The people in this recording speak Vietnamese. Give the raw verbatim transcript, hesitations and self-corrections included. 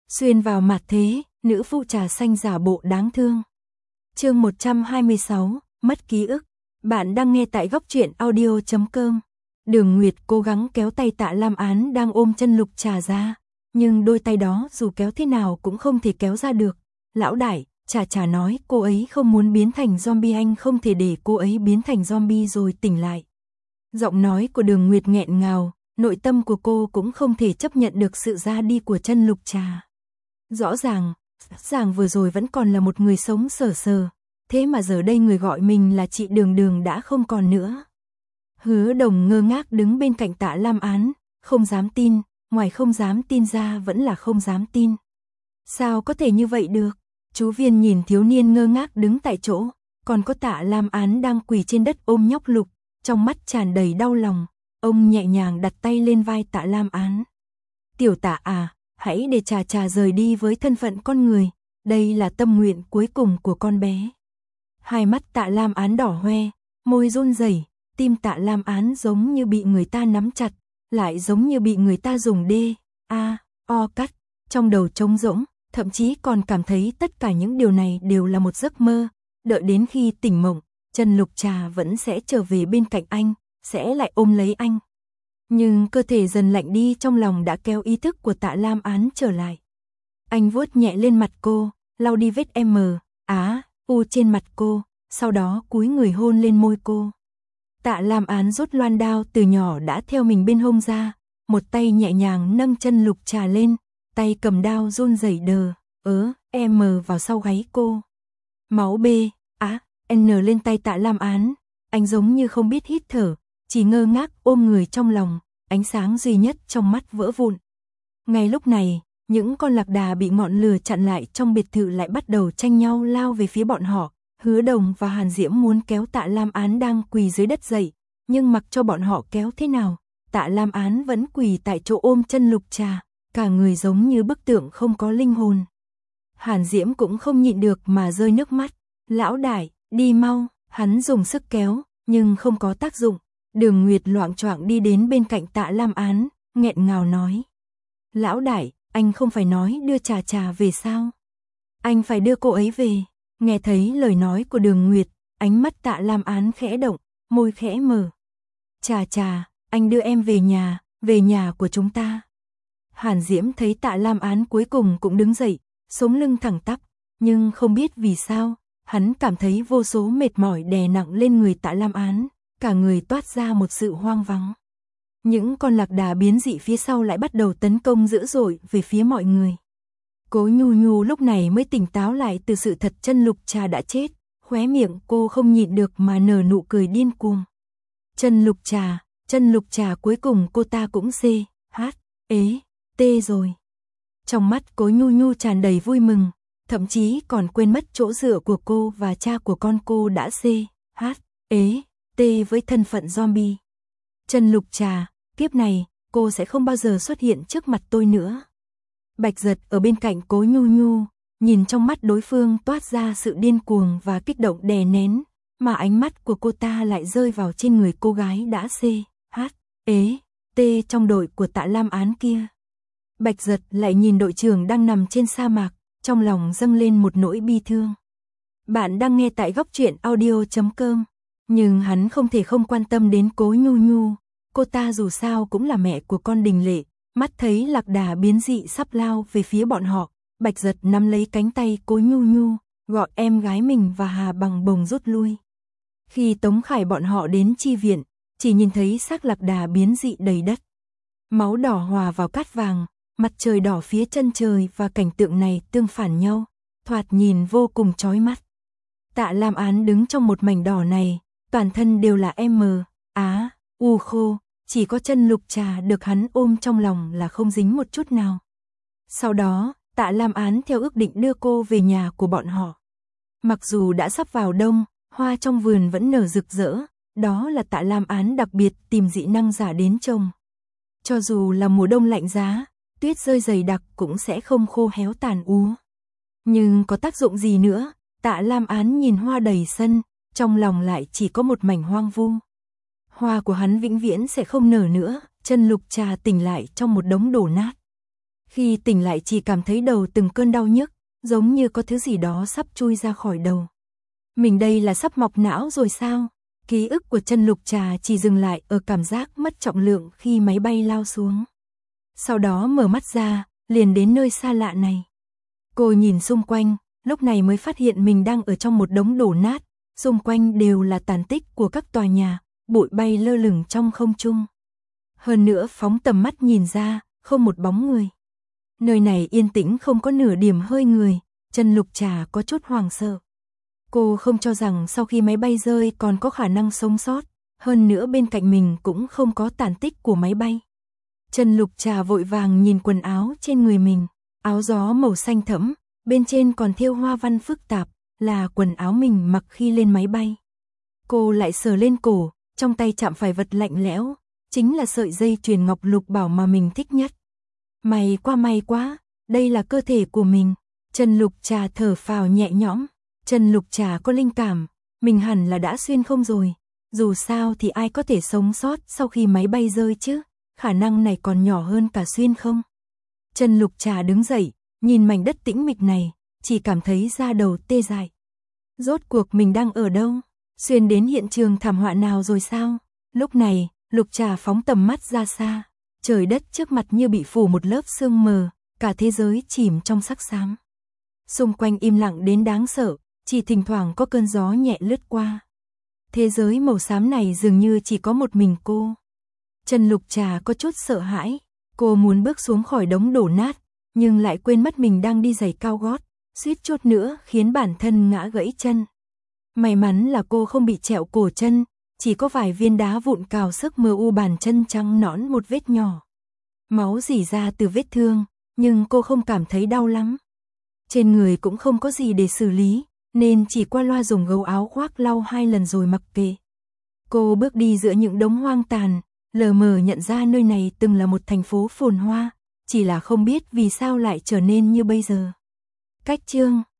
Xuyên vào mặt thế, nữ phụ trà xanh giả bộ đáng thương. Chương một trăm hai mươi sáu, mất ký ức. Bạn đang nghe tại góc truyện audio chấm com. Đường Nguyệt cố gắng kéo tay Tạ Lam Án đang ôm chân Lục Trà ra, nhưng đôi tay đó dù kéo thế nào cũng không thể kéo ra được. Lão đại, Trà Trà nói cô ấy không muốn biến thành zombie, anh không thể để cô ấy biến thành zombie rồi tỉnh lại. Giọng nói của Đường Nguyệt nghẹn ngào, nội tâm của cô cũng không thể chấp nhận được sự ra đi của chân Lục Trà. Rõ ràng, rõ ràng vừa rồi vẫn còn là một người sống sờ sờ, thế mà giờ đây người gọi mình là chị Đường Đường đã không còn nữa. Hứa Đồng ngơ ngác đứng bên cạnh Tạ Lam Án, không dám tin, ngoài không dám tin ra vẫn là không dám tin. Sao có thể như vậy được? Chú Viên nhìn thiếu niên ngơ ngác đứng tại chỗ, còn có Tạ Lam Án đang quỳ trên đất ôm nhóc Lục, trong mắt tràn đầy đau lòng. Ông nhẹ nhàng đặt tay lên vai Tạ Lam Án. Tiểu Tạ à, hãy để Trà Trà rời đi với thân phận con người, đây là tâm nguyện cuối cùng của con bé. Hai mắt Tạ Lam Án đỏ hoe, môi run rẩy, tim Tạ Lam Án giống như bị người ta nắm chặt, lại giống như bị người ta dùng đê, a, o cắt, trong đầu trống rỗng, thậm chí còn cảm thấy tất cả những điều này đều là một giấc mơ, đợi đến khi tỉnh mộng, chân Lục Trà vẫn sẽ trở về bên cạnh anh, sẽ lại ôm lấy anh. Nhưng cơ thể dần lạnh đi, trong lòng đã kéo ý thức của Tạ Lam Án trở lại. Anh vuốt nhẹ lên mặt cô, lau đi vết M, á, u trên mặt cô, sau đó cúi người hôn lên môi cô. Tạ Lam Án rút loan đao từ nhỏ đã theo mình bên hông ra, một tay nhẹ nhàng nâng chân Lục Trà lên, tay cầm đao run rẩy đờ, ớ, M vào sau gáy cô. Máu B, á, N lên tay Tạ Lam Án, anh giống như không biết hít thở, chỉ ngơ ngác ôm người trong lòng, ánh sáng duy nhất trong mắt vỡ vụn. Ngay lúc này, những con lạc đà bị ngọn lửa chặn lại trong biệt thự lại bắt đầu tranh nhau lao về phía bọn họ. Hứa Đồng và Hàn Diễm muốn kéo Tạ Lam Án đang quỳ dưới đất dậy, nhưng mặc cho bọn họ kéo thế nào, Tạ Lam Án vẫn quỳ tại chỗ ôm chân Lục Trà, cả người giống như bức tượng không có linh hồn. Hàn Diễm cũng không nhịn được mà rơi nước mắt. Lão đại, đi mau, hắn dùng sức kéo, nhưng không có tác dụng. Đường Nguyệt loạng choạng đi đến bên cạnh Tạ Lam Án, nghẹn ngào nói. Lão đại, anh không phải nói đưa Trà Trà về sao? Anh phải đưa cô ấy về. Nghe thấy lời nói của Đường Nguyệt, ánh mắt Tạ Lam Án khẽ động, môi khẽ mở. Trà Trà, anh đưa em về nhà, về nhà của chúng ta. Hàn Diễm thấy Tạ Lam Án cuối cùng cũng đứng dậy, sống lưng thẳng tắp, nhưng không biết vì sao, hắn cảm thấy vô số mệt mỏi đè nặng lên người Tạ Lam Án, cả người toát ra một sự hoang vắng. Những con lạc đà biến dị phía sau lại bắt đầu tấn công dữ dội về phía mọi người. Cố Nhu Nhu lúc này mới tỉnh táo lại từ sự thật chân Lục Trà đã chết, khóe miệng cô không nhịn được mà nở nụ cười điên cuồng. Chân Lục Trà, chân Lục Trà cuối cùng cô ta cũng C, H, ế, T rồi. Trong mắt Cố Nhu Nhu tràn đầy vui mừng, thậm chí còn quên mất chỗ dựa của cô và cha của con cô đã C, H, ế, T với thân phận zombie. Chân Lục Trà, kiếp này, cô sẽ không bao giờ xuất hiện trước mặt tôi nữa. Bạch Giật ở bên cạnh Cố Nhu Nhu, nhìn trong mắt đối phương toát ra sự điên cuồng và kích động đè nén, mà ánh mắt của cô ta lại rơi vào trên người cô gái đã C, H, ế, T trong đội của Tạ Lam Án kia. Bạch Giật lại nhìn đội trưởng đang nằm trên sa mạc, trong lòng dâng lên một nỗi bi thương. Bạn đang nghe tại góc truyện audio chấm com, nhưng hắn không thể không quan tâm đến Cố Nhu Nhu, cô ta dù sao cũng là mẹ của con Đình Lệ. Mắt thấy lạc đà biến dị sắp lao về phía bọn họ, Bạch Giật nắm lấy cánh tay Cố Nhu Nhu, gọi em gái mình và Hà Bằng Bồng rút lui. Khi Tống Khải bọn họ đến chi viện, chỉ nhìn thấy xác lạc đà biến dị đầy đất. Máu đỏ hòa vào cát vàng, mặt trời đỏ phía chân trời và cảnh tượng này tương phản nhau, thoạt nhìn vô cùng chói mắt. Tạ Lam Án đứng trong một mảnh đỏ này, toàn thân đều là M, Á, U khô. Chỉ có chân Lục Trà được hắn ôm trong lòng là không dính một chút nào. Sau đó, Tạ Lam Án theo ước định đưa cô về nhà của bọn họ. Mặc dù đã sắp vào đông, hoa trong vườn vẫn nở rực rỡ, đó là Tạ Lam Án đặc biệt tìm dị năng giả đến trồng. Cho dù là mùa đông lạnh giá, tuyết rơi dày đặc cũng sẽ không khô héo tàn úa. Nhưng có tác dụng gì nữa, Tạ Lam Án nhìn hoa đầy sân, trong lòng lại chỉ có một mảnh hoang vu. Hoa của hắn vĩnh viễn sẽ không nở nữa, chân Lục Trà tỉnh lại trong một đống đổ nát. Khi tỉnh lại chỉ cảm thấy đầu từng cơn đau nhức, giống như có thứ gì đó sắp chui ra khỏi đầu. Mình đây là sắp mọc não rồi sao? Ký ức của Trần Lục Trà chỉ dừng lại ở cảm giác mất trọng lượng khi máy bay lao xuống. Sau đó mở mắt ra, liền đến nơi xa lạ này. Cô nhìn xung quanh, lúc này mới phát hiện mình đang ở trong một đống đổ nát, xung quanh đều là tàn tích của các tòa nhà, bụi bay lơ lửng trong không trung. Hơn nữa phóng tầm mắt nhìn ra, không một bóng người. Nơi này yên tĩnh không có nửa điểm hơi người, Trần Lục Trà có chút hoảng sợ. Cô không cho rằng sau khi máy bay rơi còn có khả năng sống sót, hơn nữa bên cạnh mình cũng không có tàn tích của máy bay. Trần Lục Trà vội vàng nhìn quần áo trên người mình, áo gió màu xanh thẫm, bên trên còn thêu hoa văn phức tạp, là quần áo mình mặc khi lên máy bay. Cô lại sờ lên cổ, trong tay chạm phải vật lạnh lẽo, chính là sợi dây chuyền ngọc lục bảo mà mình thích nhất. May quá may quá, đây là cơ thể của mình. Trần Lục Trà thở phào nhẹ nhõm. Trần Lục Trà có linh cảm, mình hẳn là đã xuyên không rồi. Dù sao thì ai có thể sống sót sau khi máy bay rơi chứ, khả năng này còn nhỏ hơn cả xuyên không. Trần Lục Trà đứng dậy, nhìn mảnh đất tĩnh mịch này, chỉ cảm thấy da đầu tê dại. Rốt cuộc mình đang ở đâu? Xuyên đến hiện trường thảm họa nào rồi sao? Lúc này, Lục Trà phóng tầm mắt ra xa, trời đất trước mặt như bị phủ một lớp sương mờ, cả thế giới chìm trong sắc xám. Xung quanh im lặng đến đáng sợ, chỉ thỉnh thoảng có cơn gió nhẹ lướt qua. Thế giới màu xám này dường như chỉ có một mình cô. Trần Lục Trà có chút sợ hãi, cô muốn bước xuống khỏi đống đổ nát, nhưng lại quên mất mình đang đi giày cao gót, suýt chút nữa khiến bản thân ngã gãy chân. May mắn là cô không bị trẹo cổ chân, chỉ có vài viên đá vụn cào sức mờ u bàn chân trắng nõn một vết nhỏ. Máu rỉ ra từ vết thương, nhưng cô không cảm thấy đau lắm. Trên người cũng không có gì để xử lý, nên chỉ qua loa dùng gấu áo khoác lau hai lần rồi mặc kệ. Cô bước đi giữa những đống hoang tàn, lờ mờ nhận ra nơi này từng là một thành phố phồn hoa, chỉ là không biết vì sao lại trở nên như bây giờ. Cách chương